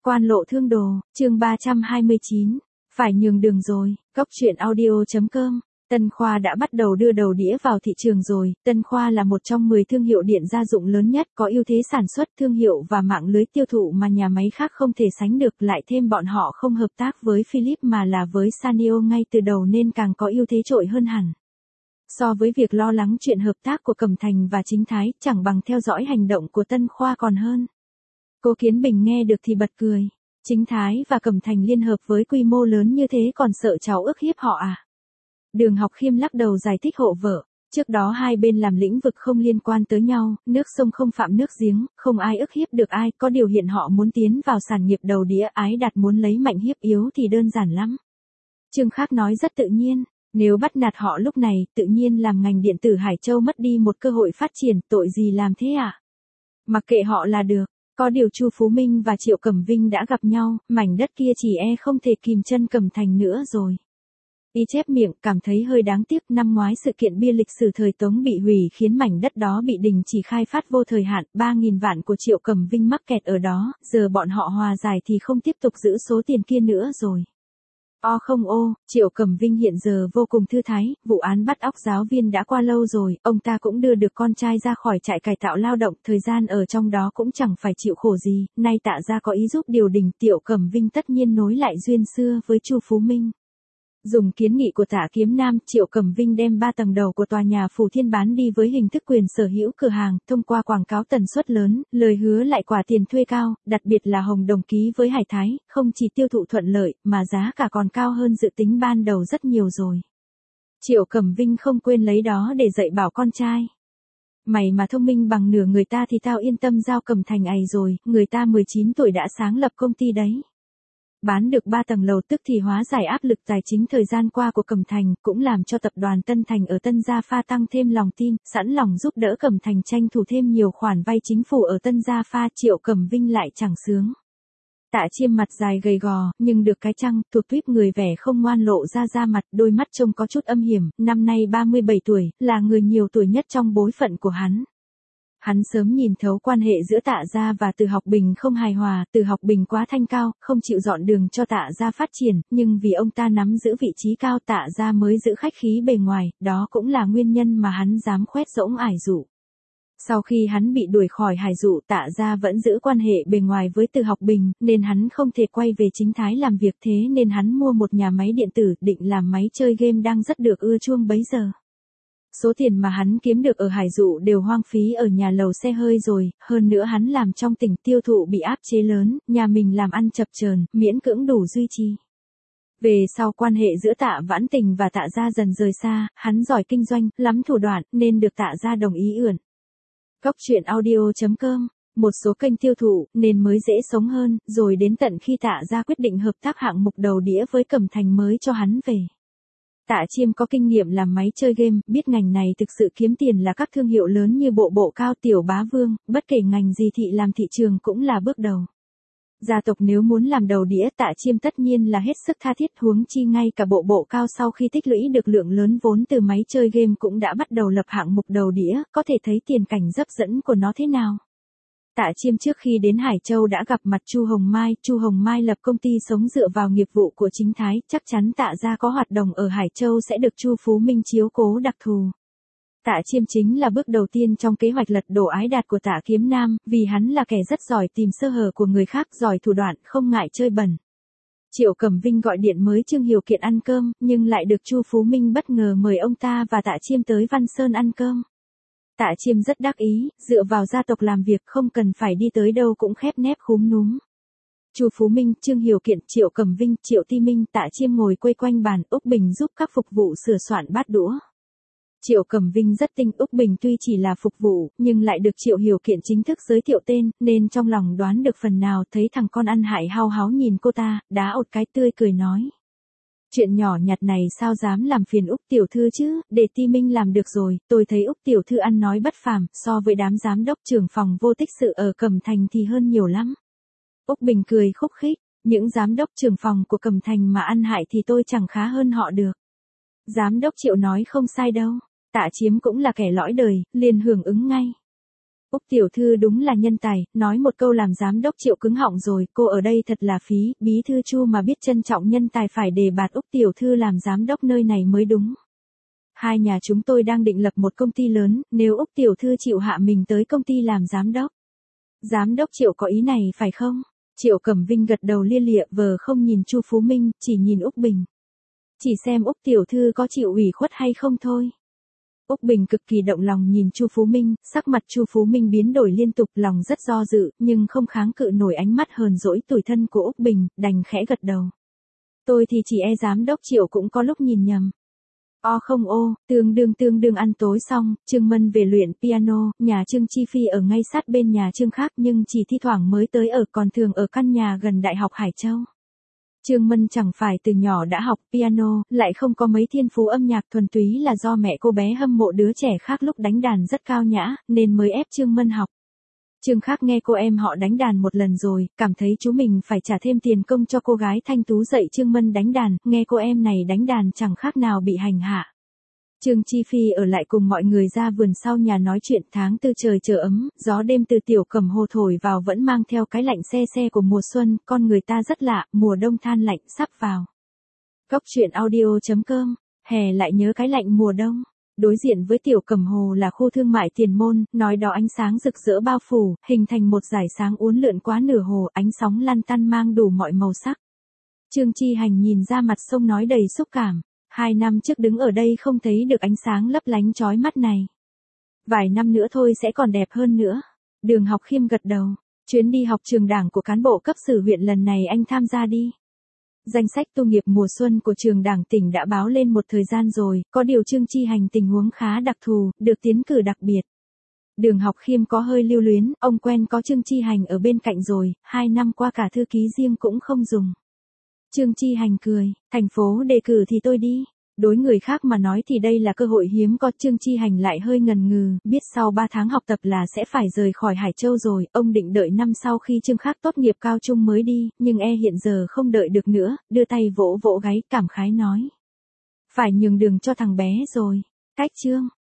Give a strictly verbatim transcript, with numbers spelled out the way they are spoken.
Quan lộ thương đồ, chương ba trăm hai mươi chín, phải nhường đường rồi, Cốc truyện audio chấm com. Tân Khoa đã bắt đầu đưa đầu đĩa vào thị trường rồi. Tân Khoa là một trong mười thương hiệu điện gia dụng lớn nhất, có ưu thế sản xuất, thương hiệu và mạng lưới tiêu thụ mà nhà máy khác không thể sánh được, lại thêm bọn họ không hợp tác với Philips mà là với Sanyo ngay từ đầu nên càng có ưu thế trội hơn hẳn. So với việc lo lắng chuyện hợp tác của Cẩm Thành và Chính Thái, chẳng bằng theo dõi hành động của Tân Khoa còn hơn. Cố Kiến Bình nghe được thì bật cười. Chính Thái và Cẩm Thành liên hợp với quy mô lớn như thế còn sợ cháu ức hiếp họ à? Đường Học Khiêm lắc đầu giải thích hộ vợ. Trước đó hai bên làm lĩnh vực không liên quan tới nhau, nước sông không phạm nước giếng, không ai ức hiếp được ai, có điều hiện họ muốn tiến vào sản nghiệp đầu đĩa, Ái Đạt muốn lấy mạnh hiếp yếu thì đơn giản lắm. Trương Khác nói rất tự nhiên, nếu bắt nạt họ lúc này, tự nhiên làm ngành điện tử Hải Châu mất đi một cơ hội phát triển, tội gì làm thế à? Mặc kệ họ là được. Có điều Chu Phú Minh và Triệu Cẩm Vinh đã gặp nhau, mảnh đất kia chỉ e không thể kìm chân Cẩm Thành nữa rồi. Y chép miệng, cảm thấy hơi đáng tiếc, năm ngoái sự kiện bia lịch sử thời Tống bị hủy khiến mảnh đất đó bị đình chỉ khai phát vô thời hạn, ba nghìn vạn của Triệu Cẩm Vinh mắc kẹt ở đó, giờ bọn họ hòa giải thì không tiếp tục giữ số tiền kia nữa rồi. O không ô, Triệu Cẩm Vinh hiện giờ vô cùng thư thái, vụ án bắt óc giáo viên đã qua lâu rồi, ông ta cũng đưa được con trai ra khỏi trại cải tạo lao động, thời gian ở trong đó cũng chẳng phải chịu khổ gì, nay Tạ gia có ý giúp điều đình, Triệu Cẩm Vinh tất nhiên nối lại duyên xưa với Chu Phú Minh. Dùng kiến nghị của Tạ Kiếm Nam, Triệu Cẩm Vinh đem ba tầng đầu của tòa nhà Phủ Thiên bán đi với hình thức quyền sở hữu cửa hàng, thông qua quảng cáo tần suất lớn, lời hứa lại quả tiền thuê cao, đặc biệt là Hồng Đồng ký với Hải Thái, không chỉ tiêu thụ thuận lợi, mà giá cả còn cao hơn dự tính ban đầu rất nhiều rồi. Triệu Cẩm Vinh không quên lấy đó để dạy bảo con trai. Mày mà thông minh bằng nửa người ta thì tao yên tâm giao Cẩm Thành ấy rồi, người ta mười chín tuổi đã sáng lập công ty đấy. Bán được ba tầng lầu tức thì hóa giải áp lực tài chính thời gian qua của Cẩm Thành, cũng làm cho tập đoàn Tân Thành ở Tân Gia Pha tăng thêm lòng tin, sẵn lòng giúp đỡ Cẩm Thành tranh thủ thêm nhiều khoản vay chính phủ ở Tân Gia Pha. Triệu Cẩm Vinh lại chẳng sướng. Tạ Chiêm mặt dài gầy gò, nhưng được cái chăng, thuộc tuyếp người vẻ không ngoan lộ ra da mặt, đôi mắt trông có chút âm hiểm, năm nay ba mươi bảy tuổi, là người nhiều tuổi nhất trong bối phận của hắn. Hắn sớm nhìn thấu quan hệ giữa Tạ gia và Từ Học Bình không hài hòa, Từ Học Bình quá thanh cao, không chịu dọn đường cho Tạ gia phát triển, nhưng vì ông ta nắm giữ vị trí cao Tạ gia mới giữ khách khí bề ngoài, đó cũng là nguyên nhân mà hắn dám khoét rỗng ải dụ. Sau khi hắn bị đuổi khỏi Hải Dụ, Tạ gia vẫn giữ quan hệ bề ngoài với Từ Học Bình, nên hắn không thể quay về Chính Thái làm việc, thế nên hắn mua một nhà máy điện tử, định làm máy chơi game đang rất được ưa chuông bấy giờ. Số tiền mà hắn kiếm được ở Hải Dụ đều hoang phí ở nhà lầu xe hơi rồi, hơn nữa hắn làm trong tỉnh tiêu thụ bị áp chế lớn, nhà mình làm ăn chập chờn, miễn cưỡng đủ duy trì. Về sau quan hệ giữa Tạ Vãn Tình và Tạ gia dần rời xa, hắn giỏi kinh doanh, lắm thủ đoạn, nên được Tạ gia đồng ý ưỡn. Cốc truyện audio chấm com, một số kênh tiêu thụ, nên mới dễ sống hơn, rồi đến tận khi Tạ gia quyết định hợp tác hạng mục đầu đĩa với Cẩm Thành mới cho hắn về. Tạ Chiêm có kinh nghiệm làm máy chơi game, biết ngành này thực sự kiếm tiền là các thương hiệu lớn như Bộ Bộ Cao, Tiểu Bá Vương, bất kể ngành gì thị làm thị trường cũng là bước đầu. Gia tộc nếu muốn làm đầu đĩa, Tạ Chiêm tất nhiên là hết sức tha thiết, huống chi ngay cả Bộ Bộ Cao sau khi tích lũy được lượng lớn vốn từ máy chơi game cũng đã bắt đầu lập hạng mục đầu đĩa, có thể thấy tiền cảnh hấp dẫn của nó thế nào. Tạ Chiêm trước khi đến Hải Châu đã gặp mặt Chu Hồng Mai, Chu Hồng Mai lập công ty sống dựa vào nghiệp vụ của Chính Thái, chắc chắn Tạ gia có hoạt động ở Hải Châu sẽ được Chu Phú Minh chiếu cố đặc thù. Tạ Chiêm chính là bước đầu tiên trong kế hoạch lật đổ Ái Đạt của Tạ Kiếm Nam, vì hắn là kẻ rất giỏi tìm sơ hở của người khác, giỏi thủ đoạn, không ngại chơi bẩn. Triệu Cẩm Vinh gọi điện mới Trương Hiểu Kiện ăn cơm, nhưng lại được Chu Phú Minh bất ngờ mời ông ta và Tạ Chiêm tới Văn Sơn ăn cơm. Tạ Chiêm rất đắc ý, dựa vào gia tộc làm việc không cần phải đi tới đâu cũng khép nép khúm núm. Chu Phú Minh, Trương Hiểu Kiện, Triệu Cẩm Vinh, Triệu Ti Minh, Tạ Chiêm ngồi quây quanh bàn, Úc Bình giúp các phục vụ sửa soạn bát đũa. Triệu Cẩm Vinh rất tinh, Úc Bình tuy chỉ là phục vụ, nhưng lại được Triệu Hiểu Kiện chính thức giới thiệu tên, nên trong lòng đoán được phần nào, thấy thằng con ăn hại hao háo nhìn cô ta, đá ột cái tươi cười nói. Chuyện nhỏ nhặt này sao dám làm phiền Úc tiểu thư chứ, để Ti Minh làm được rồi, tôi thấy Úc tiểu thư ăn nói bất phàm, so với đám giám đốc trưởng phòng vô tích sự ở Cẩm Thành thì hơn nhiều lắm. Úc Bình cười khúc khích, những giám đốc trưởng phòng của Cẩm Thành mà ăn hại thì tôi chẳng khá hơn họ được. Giám đốc Triệu nói không sai đâu, Tạ Chiếm cũng là kẻ lõi đời, liền hưởng ứng ngay. Úc tiểu thư đúng là nhân tài, nói một câu làm giám đốc Triệu cứng họng rồi, cô ở đây thật là phí, bí thư Chu mà biết trân trọng nhân tài phải đề bạt Úc tiểu thư làm giám đốc nơi này mới đúng. Hai nhà chúng tôi đang định lập một công ty lớn, nếu Úc tiểu thư chịu hạ mình tới công ty làm giám đốc. Giám đốc Triệu có ý này phải không? Triệu Cẩm Vinh gật đầu lia lịa vờ không nhìn Chu Phú Minh, chỉ nhìn Úc Bình. Chỉ xem Úc tiểu thư có chịu ủy khuất hay không thôi. Úc Bình cực kỳ động lòng nhìn Chu Phú Minh, sắc mặt Chu Phú Minh biến đổi liên tục, lòng rất do dự, nhưng không kháng cự nổi ánh mắt hờn dỗi tủi thân của Úc Bình, đành khẽ gật đầu. Tôi thì chỉ e giám đốc Triệu cũng có lúc nhìn nhầm. O không ô, tương đương tương đương ăn tối xong, Trương Mân về luyện piano, nhà Trương Chi Phi ở ngay sát bên nhà Trương khác nhưng chỉ thi thoảng mới tới ở, còn thường ở căn nhà gần Đại học Hải Châu. Trương Mân chẳng phải từ nhỏ đã học piano, lại không có mấy thiên phú âm nhạc, thuần túy là do mẹ cô bé hâm mộ đứa trẻ khác lúc đánh đàn rất cao nhã, nên mới ép Trương Mân học. Trương khác nghe cô em họ đánh đàn một lần rồi, cảm thấy chú mình phải trả thêm tiền công cho cô gái thanh tú dạy Trương Mân đánh đàn, nghe cô em này đánh đàn chẳng khác nào bị hành hạ. Trương Chi Phi ở lại cùng mọi người ra vườn sau nhà nói chuyện. Tháng tư trời chờ ấm, gió đêm từ Tiểu Cẩm Hồ thổi vào vẫn mang theo cái lạnh se se của mùa xuân, con người ta rất lạ, mùa đông than lạnh sắp vào. Cốc truyện audio chấm com, hè lại nhớ cái lạnh mùa đông. Đối diện với Tiểu Cẩm Hồ là khu thương mại Tiền Môn, nói đó ánh sáng rực rỡ bao phủ, hình thành một dải sáng uốn lượn quá nửa hồ, ánh sóng lăn tăn mang đủ mọi màu sắc. Trương Chi Hành nhìn ra mặt sông nói đầy xúc cảm. Hai năm trước đứng ở đây không thấy được ánh sáng lấp lánh chói mắt này. Vài năm nữa thôi sẽ còn đẹp hơn nữa. Đường Học Khiêm gật đầu. Chuyến đi học trường đảng của cán bộ cấp sử huyện lần này anh tham gia đi. Danh sách tu nghiệp mùa xuân của trường đảng tỉnh đã báo lên một thời gian rồi, có điều Trương Chi Hành tình huống khá đặc thù, được tiến cử đặc biệt. Đường Học Khiêm có hơi lưu luyến, ông quen có Trương Chi Hành ở bên cạnh rồi, hai năm qua cả thư ký riêng cũng không dùng. Trương Chi Hành cười, thành phố đề cử thì tôi đi. Đối người khác mà nói thì đây là cơ hội hiếm có. Trương Chi Hành lại hơi ngần ngừ, biết sau ba tháng học tập là sẽ phải rời khỏi Hải Châu rồi, ông định đợi năm sau khi Trương khác tốt nghiệp cao trung mới đi, nhưng e hiện giờ không đợi được nữa, đưa tay vỗ vỗ gáy cảm khái nói. Phải nhường đường cho thằng bé rồi. Cách Trương.